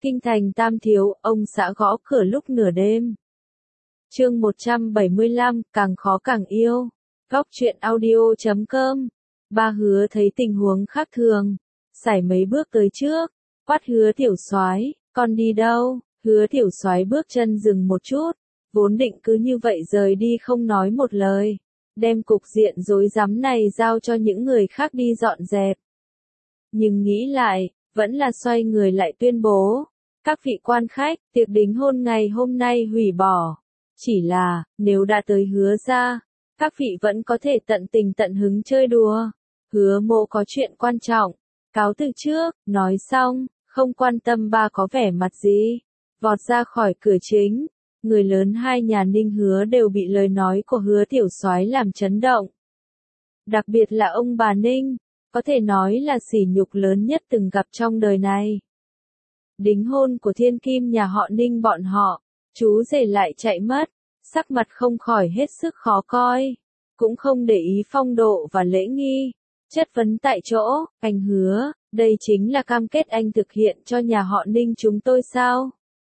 Kinh thành Tam Thiếu, ông xã gõ cửa lúc nửa đêm. Chương 175, càng khó càng yêu. Góc truyện audio.com. Ba Hứa thấy tình huống khác thường, sải mấy bước tới trước, quát Hứa Tiểu Soái, con đi đâu? Hứa Tiểu Soái bước chân dừng một chút, vốn định cứ như vậy rời đi không nói một lời, đem cục diện rối rắm này giao cho những người khác đi dọn dẹp. Nhưng nghĩ lại, vẫn là xoay người lại tuyên bố, các vị quan khách, tiệc đính hôn ngày hôm nay hủy bỏ. Chỉ là, nếu đã tới Hứa gia, các vị vẫn có thể tận tình tận hứng chơi đùa. Hứa Mộ có chuyện quan trọng, cáo từ trước. Nói xong, không quan tâm ba có vẻ mặt gì, vọt ra khỏi cửa chính. Người lớn hai nhà Ninh Hứa đều bị lời nói của Hứa Tiểu Soái làm chấn động. Đặc biệt là ông bà Ninh, có thể nói là sỉ nhục lớn nhất từng gặp trong đời này. Đính hôn của thiên kim nhà họ Ninh bọn họ, chú rể lại chạy mất, sắc mặt không khỏi hết sức khó coi, cũng không để ý phong độ và lễ nghi, chất vấn tại chỗ. Anh Hứa, đây chính là cam kết anh thực hiện cho nhà họ Ninh chúng tôi sao?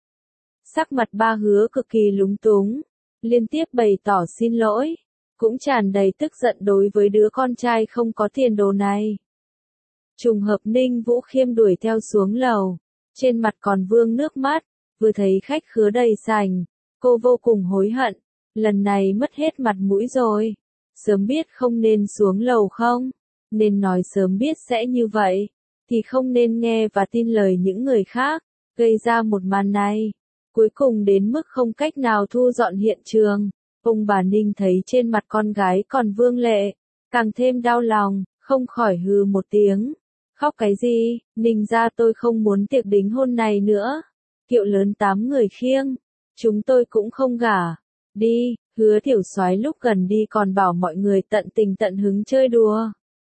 Sắc mặt ba Hứa cực kỳ lúng túng, liên tiếp bày tỏ xin lỗi, cũng tràn đầy tức giận đối với đứa con trai không có tiền đồ này. Trùng hợp Ninh Vũ Khiêm đuổi theo xuống lầu, trên mặt còn vương nước mắt, vừa thấy khách khứa đầy sảnh, cô vô cùng hối hận, lần này mất hết mặt mũi rồi. Sớm biết không nên xuống lầu không, nên nói sớm biết sẽ như vậy, thì không nên nghe và tin lời những người khác, gây ra một màn này. Cuối cùng đến mức không cách nào thu dọn hiện trường, ông bà Ninh thấy trên mặt con gái còn vương lệ, càng thêm đau lòng, không khỏi hừ một tiếng. Khóc cái gì, Ninh gia tôi không muốn tiệc đính hôn này nữa. Kiệu lớn 8 người khiêng, chúng tôi cũng không gả. Đi, Hứa Tiểu Soái lúc gần đi còn bảo mọi người tận tình tận hứng chơi đùa.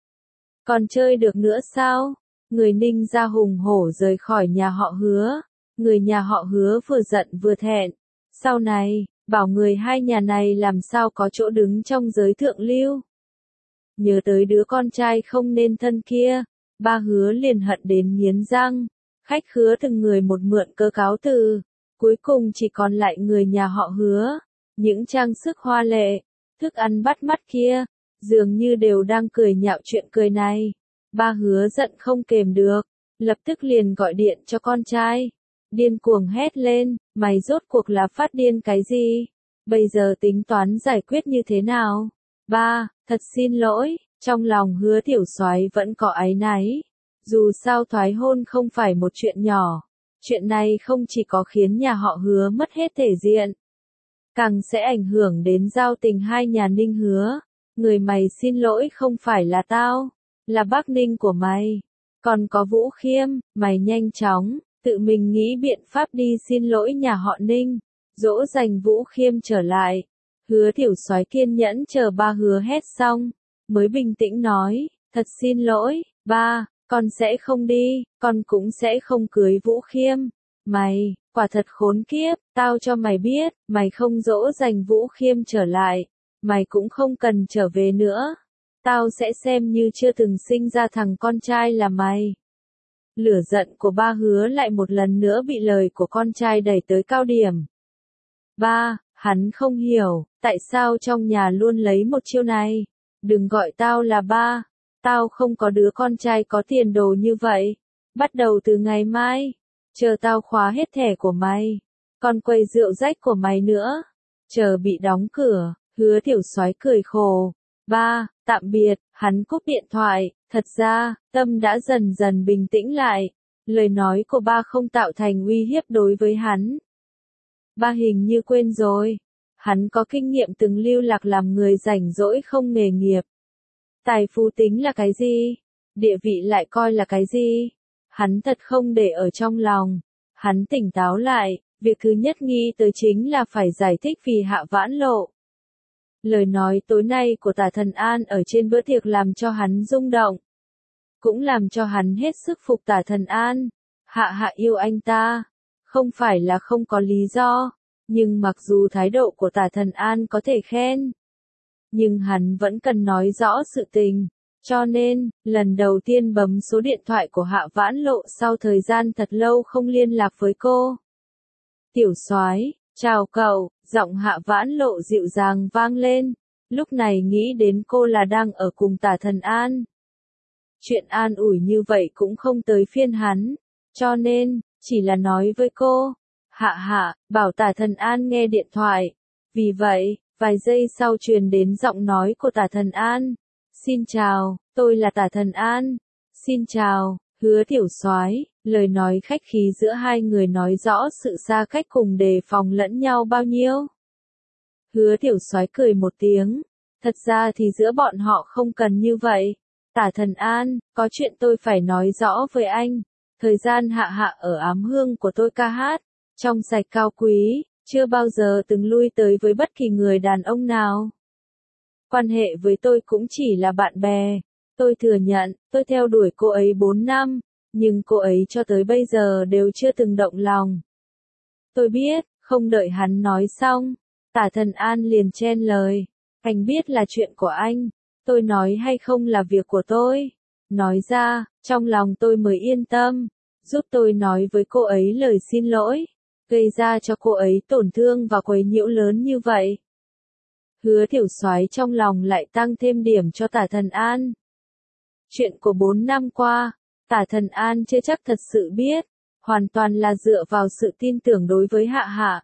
Còn chơi được nữa sao? Người Ninh gia hùng hổ rời khỏi nhà họ Hứa. Người nhà họ Hứa vừa giận vừa thẹn. Sau này, bảo người hai nhà này làm sao có chỗ đứng trong giới thượng lưu. Nhớ tới đứa con trai không nên thân kia, ba Hứa liền hận đến nghiến răng. Khách khứa từng người một mượn cớ cáo từ, cuối cùng chỉ còn lại người nhà họ Hứa. Những trang sức hoa lệ, thức ăn bắt mắt kia, dường như đều đang cười nhạo chuyện cười này. Ba Hứa giận không kềm được, lập tức liền gọi điện cho con trai. Điên cuồng hét lên, mày rốt cuộc là phát điên cái gì? Bây giờ tính toán giải quyết như thế nào? Ba, thật xin lỗi, trong lòng Hứa Tiểu Soái vẫn có áy náy. Dù sao thoái hôn không phải một chuyện nhỏ. Chuyện này không chỉ có khiến nhà họ Hứa mất hết thể diện, càng sẽ ảnh hưởng đến giao tình hai nhà Ninh Hứa. Người mày xin lỗi không phải là tao, là bác Ninh của mày. Còn có Vũ Khiêm, mày nhanh chóng, tự mình nghĩ biện pháp đi xin lỗi nhà họ Ninh, dỗ dành Vũ Khiêm trở lại. Hứa Tiểu Soái kiên nhẫn chờ ba Hứa hét xong, mới bình tĩnh nói, thật xin lỗi, ba, con sẽ không đi, con cũng sẽ không cưới Vũ Khiêm. Mày, quả thật khốn kiếp, tao cho mày biết, mày không dỗ dành Vũ Khiêm trở lại, mày cũng không cần trở về nữa. Tao sẽ xem như chưa từng sinh ra thằng con trai là mày. Lửa giận của ba Hứa lại một lần nữa bị lời của con trai đẩy tới cao điểm. Ba, hắn không hiểu, tại sao trong nhà luôn lấy một chiêu này. Đừng gọi tao là ba, tao không có đứa con trai có tiền đồ như vậy. Bắt đầu từ ngày mai, chờ tao khóa hết thẻ của mày, còn quầy rượu rách của mày nữa, chờ bị đóng cửa. Hứa Tiểu Soái cười khổ. Ba, tạm biệt, hắn cúp điện thoại. Thật ra, tâm đã dần dần bình tĩnh lại. Lời nói của ba không tạo thành uy hiếp đối với hắn. Ba hình như quên rồi. Hắn có kinh nghiệm từng lưu lạc làm người rảnh rỗi không nghề nghiệp. Tài phú tính là cái gì? Địa vị lại coi là cái gì? Hắn thật không để ở trong lòng. Hắn tỉnh táo lại, việc thứ nhất nghĩ tới chính là phải giải thích vì Hạ Vãn Lộ. Lời nói tối nay của Tả Thần An ở trên bữa tiệc làm cho hắn rung động. Cũng làm cho hắn hết sức phục Tả Thần An. Hạ yêu anh ta. Không phải là không có lý do. Nhưng mặc dù thái độ của Tả Thần An có thể khen, nhưng hắn vẫn cần nói rõ sự tình. Cho nên, lần đầu tiên bấm số điện thoại của Hạ Vãn Lộ sau thời gian thật lâu không liên lạc với cô. Tiểu soái, chào cậu, giọng Hạ Vãn Lộ dịu dàng vang lên, lúc này nghĩ đến cô là đang ở cùng Tả Thần An. Chuyện an ủi như vậy cũng không tới phiên hắn, cho nên, chỉ là nói với cô, hạ, bảo Tả Thần An nghe điện thoại. Vì vậy, vài giây sau truyền đến giọng nói của Tả Thần An. Xin chào, tôi là Tả Thần An. Xin chào, Hứa tiểu soái. Lời nói khách khí giữa hai người nói rõ sự xa cách cùng đề phòng lẫn nhau bao nhiêu. Hứa tiểu soái cười một tiếng. Thật ra thì giữa bọn họ không cần như vậy. Tả Thần An, có chuyện tôi phải nói rõ với anh. Thời gian hạ ở ám hương của tôi ca hát, trong sạch cao quý, chưa bao giờ từng lui tới với bất kỳ người đàn ông nào. Quan hệ với tôi cũng chỉ là bạn bè. Tôi thừa nhận, tôi theo đuổi cô ấy 4 năm, nhưng cô ấy cho tới bây giờ đều chưa từng động lòng. Tôi biết, không đợi hắn nói xong, Tả Thần An liền chen lời. Anh biết là chuyện của anh, tôi nói hay không là việc của tôi. Nói ra, trong lòng tôi mới yên tâm, giúp tôi nói với cô ấy lời xin lỗi, gây ra cho cô ấy tổn thương và quấy nhiễu lớn như vậy. Hứa tiểu soái trong lòng lại tăng thêm điểm cho Tả Thần An. Chuyện của 4 năm qua, Tả Thần An chưa chắc thật sự biết, hoàn toàn là dựa vào sự tin tưởng đối với Hạ.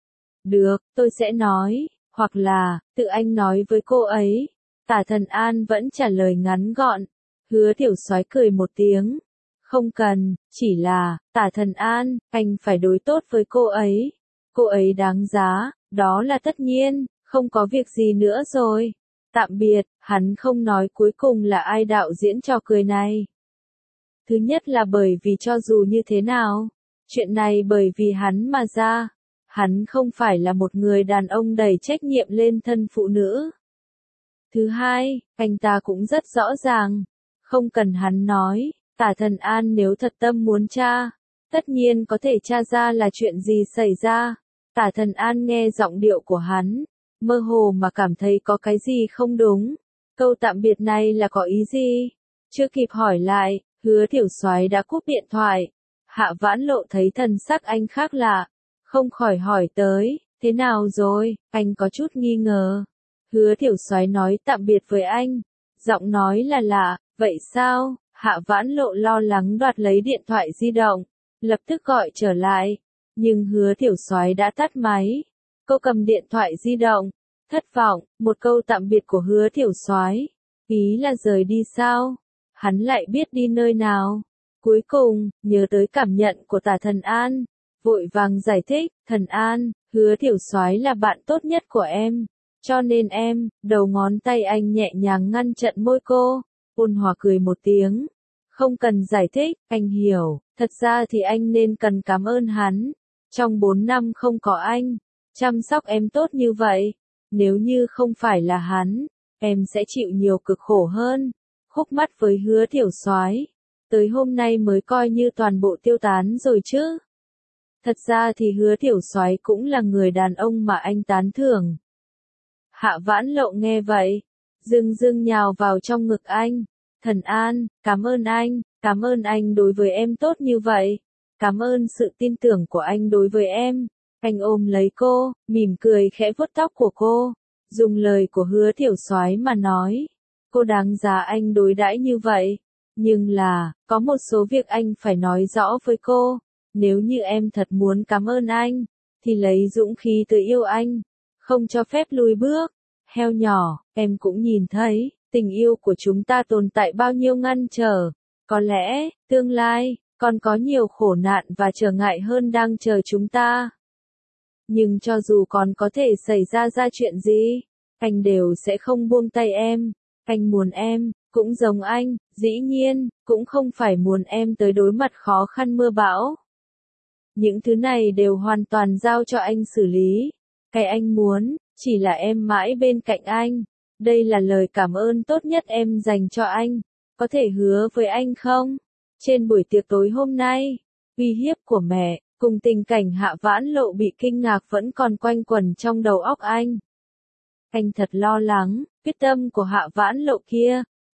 Được, tôi sẽ nói, hoặc là, tự anh nói với cô ấy. Tả Thần An vẫn trả lời ngắn gọn. Hứa tiểu soái cười một tiếng. Không cần, chỉ là, Tả Thần An, anh phải đối tốt với cô ấy. Cô ấy đáng giá, đó là tất nhiên, không có việc gì nữa rồi. Tạm biệt, hắn không nói cuối cùng là ai đạo diễn trò cười này. Thứ nhất là bởi vì cho dù như thế nào, chuyện này bởi vì hắn mà ra. Hắn không phải là một người đàn ông đầy trách nhiệm lên thân phụ nữ. Thứ hai, anh ta cũng rất rõ ràng, không cần hắn nói, Tả Thần An nếu thật tâm muốn tra, tất nhiên có thể tra ra là chuyện gì xảy ra. Tả Thần An nghe giọng điệu của hắn, mơ hồ mà cảm thấy có cái gì không đúng. Câu tạm biệt này là có ý gì? Chưa kịp hỏi lại, Hứa tiểu soái đã cúp điện thoại. Hạ Vãn Lộ thấy thần sắc anh khác lạ, không khỏi hỏi tới, thế nào rồi? Anh có chút nghi ngờ. Hứa tiểu soái nói tạm biệt với anh, giọng nói là lạ. Vậy sao? Hạ Vãn Lộ lo lắng đoạt lấy điện thoại di động, lập tức gọi trở lại, nhưng Hứa tiểu soái đã tắt máy. Cô cầm điện thoại di động, thất vọng, một câu tạm biệt của Hứa tiểu soái, ý là rời đi sao? Hắn lại biết đi nơi nào? Cuối cùng, nhớ tới cảm nhận của Tả Thần An, vội vàng giải thích, Thần An, Hứa tiểu soái là bạn tốt nhất của em, cho nên em, đầu ngón tay anh nhẹ nhàng ngăn chặn môi cô, ôn hòa cười một tiếng. Không cần giải thích, anh hiểu, thật ra thì anh nên cần cảm ơn hắn. Trong 4 năm không có anh, chăm sóc em tốt như vậy, nếu như không phải là hắn, em sẽ chịu nhiều cực khổ hơn. Khúc mắc với Hứa tiểu soái, tới hôm nay mới coi như toàn bộ tiêu tán rồi chứ. Thật ra thì Hứa tiểu soái cũng là người đàn ông mà anh tán thưởng. Hạ Vãn Lộ nghe vậy, dưng nhào vào trong ngực anh. Thần An, cảm ơn anh đối với em tốt như vậy. Cảm ơn sự tin tưởng của anh đối với em. Anh ôm lấy cô, mỉm cười khẽ vuốt tóc của cô. Dùng lời của Hứa tiểu soái mà nói, cô đáng giá anh đối đãi như vậy. Nhưng là, có một số việc anh phải nói rõ với cô. Nếu như em thật muốn cảm ơn anh, thì lấy dũng khí tự yêu anh, không cho phép lùi bước. Heo nhỏ, em cũng nhìn thấy, tình yêu của chúng ta tồn tại bao nhiêu ngăn trở. Có lẽ, tương lai, còn có nhiều khổ nạn và trở ngại hơn đang chờ chúng ta. Nhưng cho dù còn có thể xảy ra chuyện gì, anh đều sẽ không buông tay em. Anh muốn em, cũng giống anh, dĩ nhiên, cũng không phải muốn em tới đối mặt khó khăn mưa bão. Những thứ này đều hoàn toàn giao cho anh xử lý. Cái anh muốn, chỉ là em mãi bên cạnh anh. Đây là lời cảm ơn tốt nhất em dành cho anh. Có thể hứa với anh không? Trên buổi tiệc tối hôm nay, uy hiếp của mẹ, cùng tình cảnh Hạ Vãn Lộ bị kinh ngạc vẫn còn quanh quẩn trong đầu óc anh. Anh thật lo lắng, quyết tâm của Hạ Vãn Lộ kia,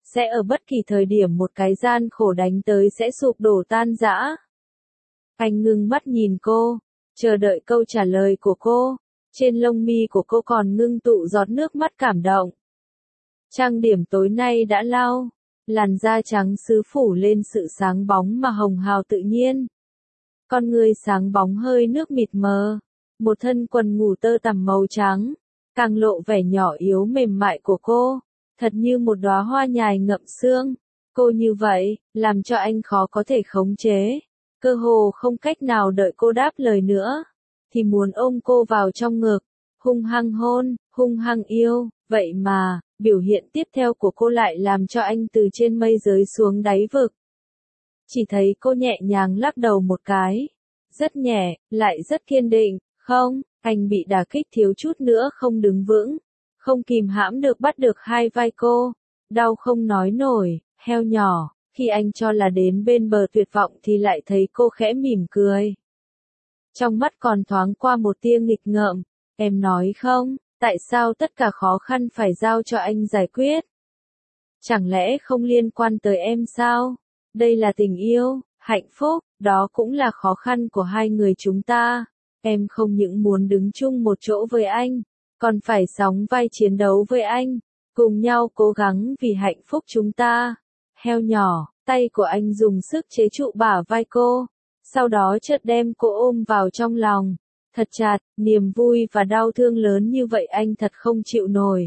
sẽ ở bất kỳ thời điểm một cái gian khổ đánh tới sẽ sụp đổ tan rã. Anh ngưng mắt nhìn cô, chờ đợi câu trả lời của cô. Trên lông mi của cô còn ngưng tụ giọt nước mắt cảm động. Trang điểm tối nay đã lau, làn da trắng sứ phủ lên sự sáng bóng mà hồng hào tự nhiên. Con người sáng bóng hơi nước mịt mờ, một thân quần ngủ tơ tằm màu trắng, càng lộ vẻ nhỏ yếu mềm mại của cô, thật như một đóa hoa nhài ngậm sương. Cô như vậy, làm cho anh khó có thể khống chế, cơ hồ không cách nào đợi cô đáp lời nữa, thì muốn ôm cô vào trong ngực, hung hăng hôn, hung hăng yêu, vậy mà, biểu hiện tiếp theo của cô lại làm cho anh từ trên mây rơi xuống đáy vực. Chỉ thấy cô nhẹ nhàng lắc đầu một cái, rất nhẹ, lại rất kiên định, không, anh bị đả kích thiếu chút nữa không đứng vững, không kìm hãm được bắt được hai vai cô, đau không nói nổi, heo nhỏ, khi anh cho là đến bên bờ tuyệt vọng thì lại thấy cô khẽ mỉm cười. Trong mắt còn thoáng qua một tia nghịch ngợm, em nói không, tại sao tất cả khó khăn phải giao cho anh giải quyết? Chẳng lẽ không liên quan tới em sao? Đây là tình yêu, hạnh phúc, đó cũng là khó khăn của hai người chúng ta. Em không những muốn đứng chung một chỗ với anh, còn phải sóng vai chiến đấu với anh, cùng nhau cố gắng vì hạnh phúc chúng ta. Heo nhỏ, tay của anh dùng sức chế trụ bả vai cô, sau đó chợt đem cô ôm vào trong lòng, thật chặt, niềm vui và đau thương lớn như vậy anh thật không chịu nổi.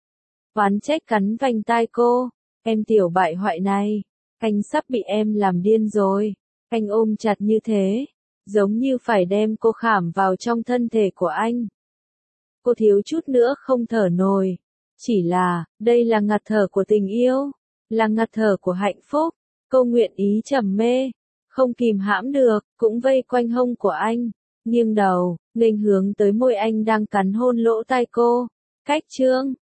Oán trách cắn vành tai cô, em tiểu bại hoại này, anh sắp bị em làm điên rồi. Anh ôm chặt như thế, giống như phải đem cô khảm vào trong thân thể của anh. Cô thiếu chút nữa không thở nổi, chỉ là, đây là ngạt thở của tình yêu, là ngạt thở của hạnh phúc. Cô nguyện ý trầm mê, không kìm hãm được, cũng vây quanh hông của anh, nghiêng đầu, nghênh hướng tới môi anh đang cắn hôn lỗ tai cô. Cách chương